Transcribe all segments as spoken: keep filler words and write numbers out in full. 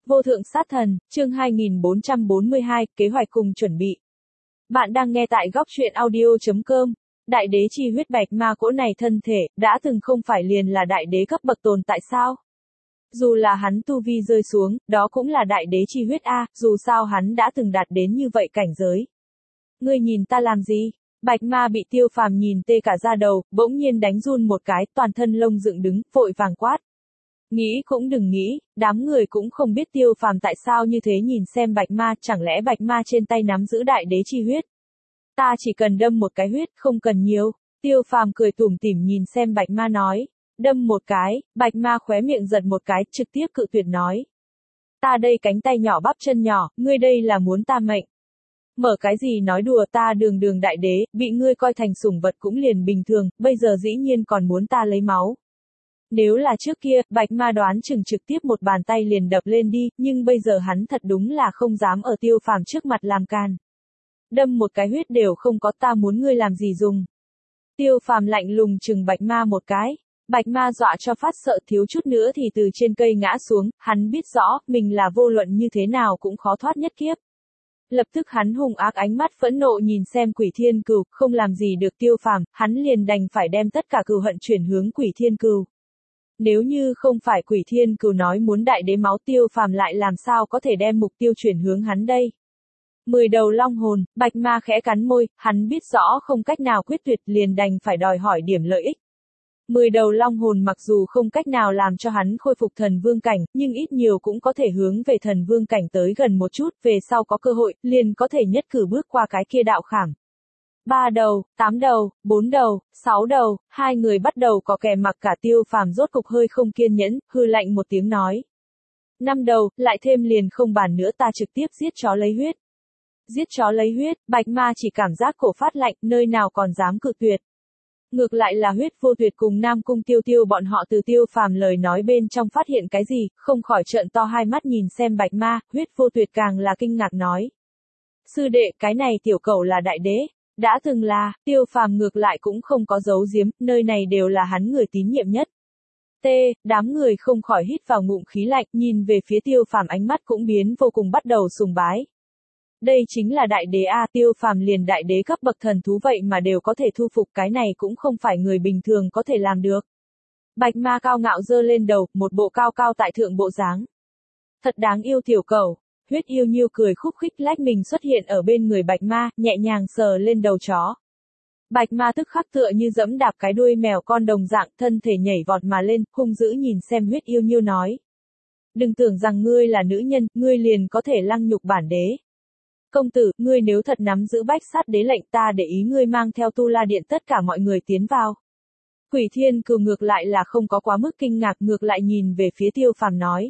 Vô thượng sát thần, chương hai nghìn bốn trăm bốn mươi hai, kế hoạch cùng chuẩn bị. Bạn đang nghe tại góc truyện audio.com. Đại đế chi huyết bạch ma cỗ này thân thể, đã từng không phải liền là đại đế cấp bậc tồn tại sao? Dù là hắn tu vi rơi xuống, đó cũng là đại đế chi huyết A, dù sao hắn đã từng đạt đến như vậy cảnh giới. Ngươi nhìn ta làm gì? Bạch ma bị Tiêu Phàm nhìn tê cả da đầu, bỗng nhiên đánh run một cái, toàn thân lông dựng đứng, vội vàng quát. Nghĩ cũng đừng nghĩ, đám người cũng không biết Tiêu Phàm tại sao như thế nhìn xem bạch ma, chẳng lẽ bạch ma trên tay nắm giữ đại đế chi huyết. Ta chỉ cần đâm một cái huyết, không cần nhiều. Tiêu Phàm cười tủm tỉm nhìn xem bạch ma nói. Đâm một cái, bạch ma khóe miệng giật một cái, trực tiếp cự tuyệt nói. Ta đây cánh tay nhỏ bắp chân nhỏ, ngươi đây là muốn ta mệnh. Mở cái gì nói đùa, ta đường đường đại đế, bị ngươi coi thành sủng vật cũng liền bình thường, bây giờ dĩ nhiên còn muốn ta lấy máu. Nếu là trước kia, bạch ma đoán chừng trực tiếp một bàn tay liền đập lên đi, nhưng bây giờ hắn thật đúng là không dám ở Tiêu Phàm trước mặt làm càn. Đâm một cái huyết đều không có, ta muốn ngươi làm gì dùng. Tiêu Phàm lạnh lùng chừng bạch ma một cái. Bạch ma dọa cho phát sợ, thiếu chút nữa thì từ trên cây ngã xuống, hắn biết rõ, mình là vô luận như thế nào cũng khó thoát nhất kiếp. Lập tức hắn hung ác ánh mắt phẫn nộ nhìn xem Quỷ Thiên Cừu, không làm gì được Tiêu Phàm, hắn liền đành phải đem tất cả cừu hận chuyển hướng Quỷ Thiên Cừu. Nếu như không phải Quỷ Thiên Cừu nói muốn đại đế máu, Tiêu Phàm lại làm sao có thể đem mục tiêu chuyển hướng hắn đây? Mười đầu long hồn, bạch ma khẽ cắn môi, hắn biết rõ không cách nào quyết tuyệt, liền đành phải đòi hỏi điểm lợi ích. Mười đầu long hồn mặc dù không cách nào làm cho hắn khôi phục thần vương cảnh, nhưng ít nhiều cũng có thể hướng về thần vương cảnh tới gần một chút, về sau có cơ hội, liền có thể nhất cử bước qua cái kia đạo khảm. Ba đầu, tám đầu, bốn đầu, sáu đầu, hai người bắt đầu có kè mặc cả. Tiêu Phàm rốt cục hơi không kiên nhẫn, hư lạnh một tiếng nói. Năm đầu, lại thêm liền không bàn nữa, ta trực tiếp giết chó lấy huyết. Giết chó lấy huyết, bạch ma chỉ cảm giác cổ phát lạnh, nơi nào còn dám cự tuyệt. Ngược lại là Huyết Vô Tuyệt cùng Nam Cung Tiêu Tiêu bọn họ từ Tiêu Phàm lời nói bên trong phát hiện cái gì, không khỏi trợn to hai mắt nhìn xem bạch ma. Huyết Vô Tuyệt càng là kinh ngạc nói. Sư đệ, cái này tiểu cẩu là đại đế. Đã từng là, Tiêu Phàm ngược lại cũng không có giấu giếm, nơi này đều là hắn người tín nhiệm nhất. T, đám người không khỏi hít vào ngụm khí lạnh, nhìn về phía Tiêu Phàm ánh mắt cũng biến vô cùng bắt đầu sùng bái. Đây chính là đại đế A, Tiêu Phàm liền đại đế cấp bậc thần thú vậy mà đều có thể thu phục, cái này cũng không phải người bình thường có thể làm được. Bạch ma cao ngạo giơ lên đầu, một bộ cao cao tại thượng bộ dáng. Thật đáng yêu tiểu cẩu. Huyết Yêu Nhiêu cười khúc khích lách mình xuất hiện ở bên người bạch ma, nhẹ nhàng sờ lên đầu chó. Bạch ma tức khắc tựa như dẫm đạp cái đuôi mèo con đồng dạng, thân thể nhảy vọt mà lên, hung dữ nhìn xem Huyết Yêu Nhiêu nói. Đừng tưởng rằng ngươi là nữ nhân, ngươi liền có thể lăng nhục bản đế. Công tử, ngươi nếu thật nắm giữ bách sát đế lệnh, ta để ý ngươi mang theo Tu La Điện tất cả mọi người tiến vào. Quỷ Thiên Cừu ngược lại là không có quá mức kinh ngạc, ngược lại nhìn về phía Tiêu Phàm nói.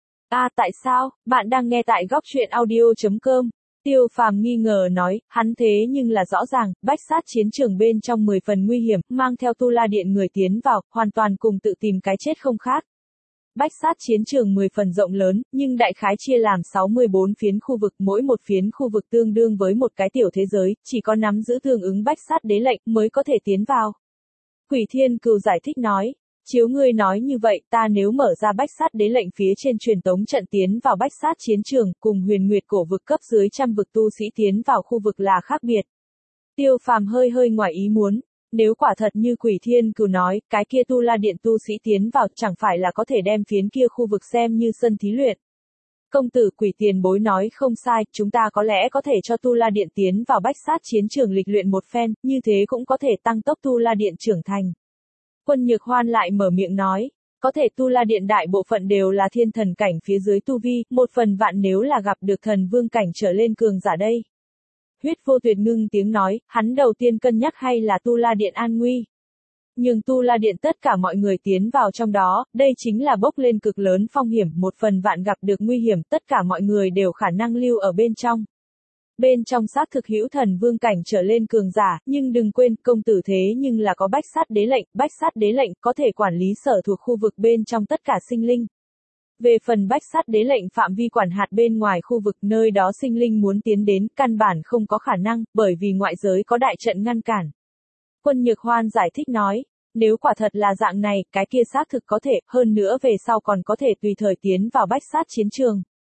À tại sao, bạn đang nghe tại góc truyện audio.com. Tiêu Phàm nghi ngờ nói, hắn thế nhưng là rõ ràng, bách sát chiến trường bên trong mười phần nguy hiểm, mang theo Tu La Điện người tiến vào, hoàn toàn cùng tự tìm cái chết không khác. Bách sát chiến trường mười phần rộng lớn, nhưng đại khái chia làm sáu mươi bốn phiến khu vực, mỗi một phiến khu vực tương đương với một cái tiểu thế giới, chỉ có nắm giữ tương ứng bách sát đế lệnh mới có thể tiến vào. Quỷ Thiên Cừu giải thích nói, chiếu ngươi nói như vậy, ta nếu mở ra bách sát đế lệnh phía trên truyền tống trận tiến vào bách sát chiến trường, cùng huyền nguyệt cổ vực cấp dưới trăm vực tu sĩ tiến vào khu vực là khác biệt. Tiêu Phàm hơi hơi ngoài ý muốn. Nếu quả thật như Quỷ Thiên Cừu nói, cái kia Tu La Điện tu sĩ tiến vào, chẳng phải là có thể đem phiến kia khu vực xem như sân thí luyện. Công tử, Quỷ tiền bối nói không sai, chúng ta có lẽ có thể cho Tu La Điện tiến vào bách sát chiến trường lịch luyện một phen, như thế cũng có thể tăng tốc Tu La Điện trưởng thành. Quân Nhược Hoan lại mở miệng nói, có thể Tu La Điện đại bộ phận đều là thiên thần cảnh phía dưới tu vi, một phần vạn nếu là gặp được thần vương cảnh trở lên cường giả đây. Huyết Vô Tuyệt ngưng tiếng nói, hắn đầu tiên cân nhắc hay là Tu La Điện an nguy. Nhưng Tu La Điện tất cả mọi người tiến vào trong đó, đây chính là bốc lên cực lớn phong hiểm, một phần vạn gặp được nguy hiểm, tất cả mọi người đều khả năng lưu ở bên trong. Bên trong xác thực hữu thần vương cảnh trở lên cường giả, nhưng đừng quên, công tử thế nhưng là có bách sát đế lệnh, bách sát đế lệnh có thể quản lý sở thuộc khu vực bên trong tất cả sinh linh. Về phần bách sát đế lệnh phạm vi quản hạt bên ngoài khu vực nơi đó sinh linh muốn tiến đến, căn bản không có khả năng, bởi vì ngoại giới có đại trận ngăn cản. Quân Nhược Hoan giải thích nói, nếu quả thật là dạng này, cái kia xác thực có thể, hơn nữa về sau còn có thể tùy thời tiến vào bách sát chiến trường.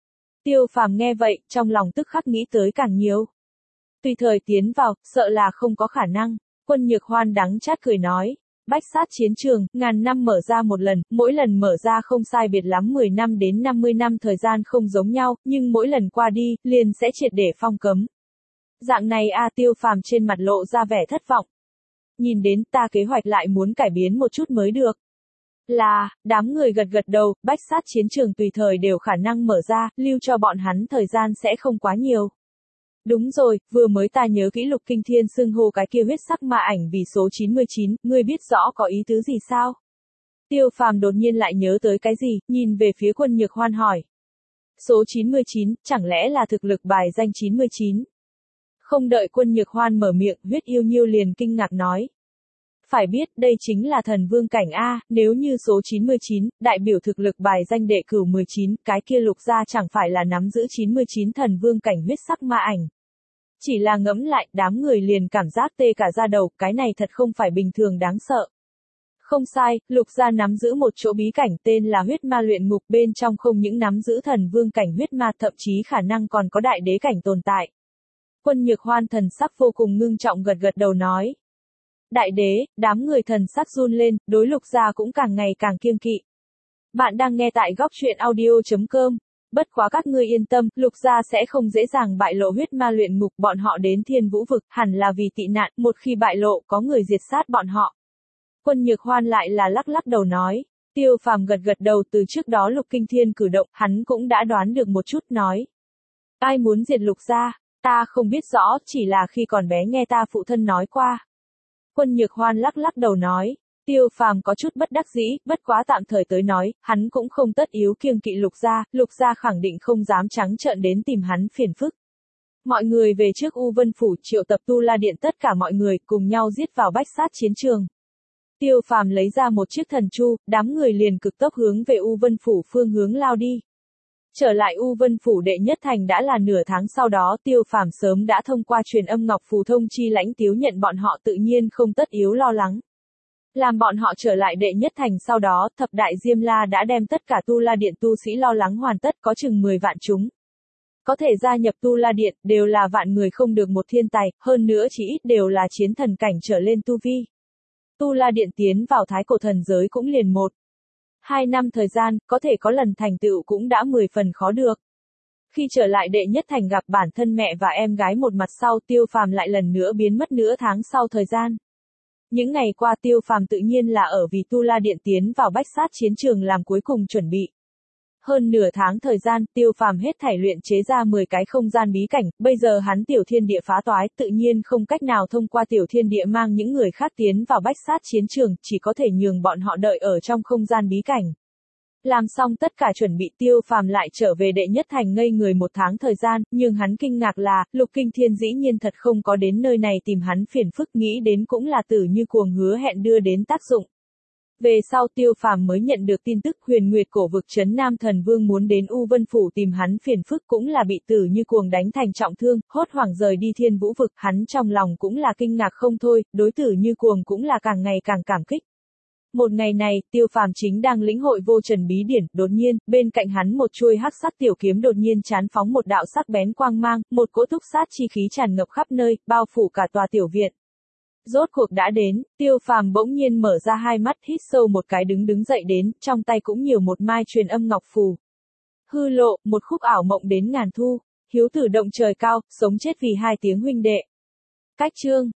Tiêu Phàm nghe vậy, trong lòng tức khắc nghĩ tới càng nhiều. Tùy thời tiến vào, sợ là không có khả năng. Quân Nhược Hoan đắng chát cười nói. Bách sát chiến trường, ngàn năm mở ra một lần, mỗi lần mở ra không sai biệt lắm mười năm đến năm mươi năm thời gian không giống nhau, nhưng mỗi lần qua đi, liền sẽ triệt để phong cấm. Dạng này a Tiêu Phàm trên mặt lộ ra vẻ thất vọng. Nhìn đến ta kế hoạch lại muốn cải biến một chút mới được. Là, đám người gật gật đầu, bách sát chiến trường tùy thời đều khả năng mở ra, lưu cho bọn hắn thời gian sẽ không quá nhiều. Đúng rồi, vừa mới ta nhớ kỹ Lục Kinh Thiên xưng hô cái kia huyết sắc ma ảnh vì số chín mươi chín, ngươi biết rõ có ý tứ gì sao? Tiêu Phàm đột nhiên lại nhớ tới cái gì, nhìn về phía Quân Nhược Hoan hỏi. Số chín mươi chín, chẳng lẽ là thực lực bài danh chín mươi chín? Không đợi Quân Nhược Hoan mở miệng, Huyết Yêu Nhiêu liền kinh ngạc nói. Phải biết, đây chính là thần vương cảnh A, nếu như số chín mươi chín, đại biểu thực lực bài danh đệ cửu mười chín, cái kia Lục gia chẳng phải là nắm giữ chín mươi chín thần vương cảnh huyết sắc ma ảnh. Chỉ là ngẫm lại, đám người liền cảm giác tê cả da đầu, cái này thật không phải bình thường đáng sợ. Không sai, Lục gia nắm giữ một chỗ bí cảnh tên là huyết ma luyện ngục, bên trong không những nắm giữ thần vương cảnh huyết ma, thậm chí khả năng còn có đại đế cảnh tồn tại. Quân Nhược Hoan thần sắc vô cùng ngưng trọng gật gật đầu nói. Đại đế, đám người thần sắc run lên, đối Lục gia cũng càng ngày càng kiêng kỵ. Bạn đang nghe tại góc truyện audio chấm com. Bất quá các ngươi yên tâm, Lục gia sẽ không dễ dàng bại lộ huyết ma luyện ngục, bọn họ đến Thiên Vũ vực, hẳn là vì tị nạn, một khi bại lộ, có người diệt sát bọn họ. Quân Nhược Hoan lại là lắc lắc đầu nói. Tiêu Phàm gật gật đầu, từ trước đó Lục Kinh Thiên cử động, hắn cũng đã đoán được một chút nói. Ai muốn diệt Lục gia? Ta không biết rõ, chỉ là khi còn bé nghe ta phụ thân nói qua. Quân Nhược Hoan lắc lắc đầu nói. Tiêu Phàm có chút bất đắc dĩ, bất quá tạm thời tới nói, hắn cũng không tất yếu kiêng kỵ Lục gia, Lục gia khẳng định không dám trắng trợn đến tìm hắn phiền phức. Mọi người về trước U Vân Phủ, triệu tập Tu La Điện tất cả mọi người, cùng nhau giết vào bách sát chiến trường. Tiêu Phàm lấy ra một chiếc thần chu, đám người liền cực tốc hướng về U Vân Phủ phương hướng lao đi. Trở lại U Vân Phủ đệ nhất thành đã là nửa tháng sau đó, Tiêu Phàm sớm đã thông qua truyền âm ngọc phù thông chi Lãnh Tiếu nhận bọn họ, tự nhiên không tất yếu lo lắng. Làm bọn họ trở lại đệ nhất thành sau đó, thập đại Diêm La đã đem tất cả Tu La Điện tu sĩ lo lắng hoàn tất, có chừng mười vạn chúng. Có thể gia nhập Tu La Điện, đều là vạn người không được một thiên tài, hơn nữa chỉ ít đều là chiến thần cảnh trở lên tu vi. Tu La Điện tiến vào thái cổ thần giới cũng liền một. Hai năm thời gian, có thể có lần thành tựu cũng đã mười phần khó được. Khi trở lại đệ nhất thành gặp bản thân mẹ và em gái một mặt sau, Tiêu Phàm lại lần nữa biến mất nửa tháng sau thời gian. Những ngày qua Tiêu Phàm tự nhiên là ở vì Tu La Điện tiến vào bách sát chiến trường làm cuối cùng chuẩn bị. Hơn nửa tháng thời gian, Tiêu Phàm hết thảy luyện chế ra mười cái không gian bí cảnh, bây giờ hắn tiểu thiên địa phá toái, tự nhiên không cách nào thông qua tiểu thiên địa mang những người khác tiến vào bách sát chiến trường, chỉ có thể nhường bọn họ đợi ở trong không gian bí cảnh. Làm xong tất cả chuẩn bị, Tiêu Phàm lại trở về đệ nhất thành ngây người một tháng thời gian, nhưng hắn kinh ngạc là, Lục Kinh Thiên dĩ nhiên thật không có đến nơi này tìm hắn phiền phức, nghĩ đến cũng là Tử Như Cuồng hứa hẹn đưa đến tác dụng. Về sau Tiêu Phàm mới nhận được tin tức Huyền Nguyệt cổ vực trấn Nam Thần Vương muốn đến U Vân Phủ tìm hắn phiền phức, cũng là bị Tử Như Cuồng đánh thành trọng thương, hốt hoảng rời đi Thiên Vũ vực, hắn trong lòng cũng là kinh ngạc không thôi, đối Tử Như Cuồng cũng là càng ngày càng cảm kích. Một ngày này, Tiêu Phàm chính đang lĩnh hội vô trần bí điển, đột nhiên, bên cạnh hắn một chuôi hắc sắc tiểu kiếm đột nhiên chán phóng một đạo sắc bén quang mang, một cỗ túc sát chi khí tràn ngập khắp nơi, bao phủ cả tòa tiểu viện. Rốt cuộc đã đến, Tiêu Phàm bỗng nhiên mở ra hai mắt, hít sâu một cái, đứng đứng dậy đến, trong tay cũng nhiều một mai truyền âm ngọc phù. Hư lộ, một khúc ảo mộng đến ngàn thu, hiếu tử động trời cao, sống chết vì hai tiếng huynh đệ. Cách chương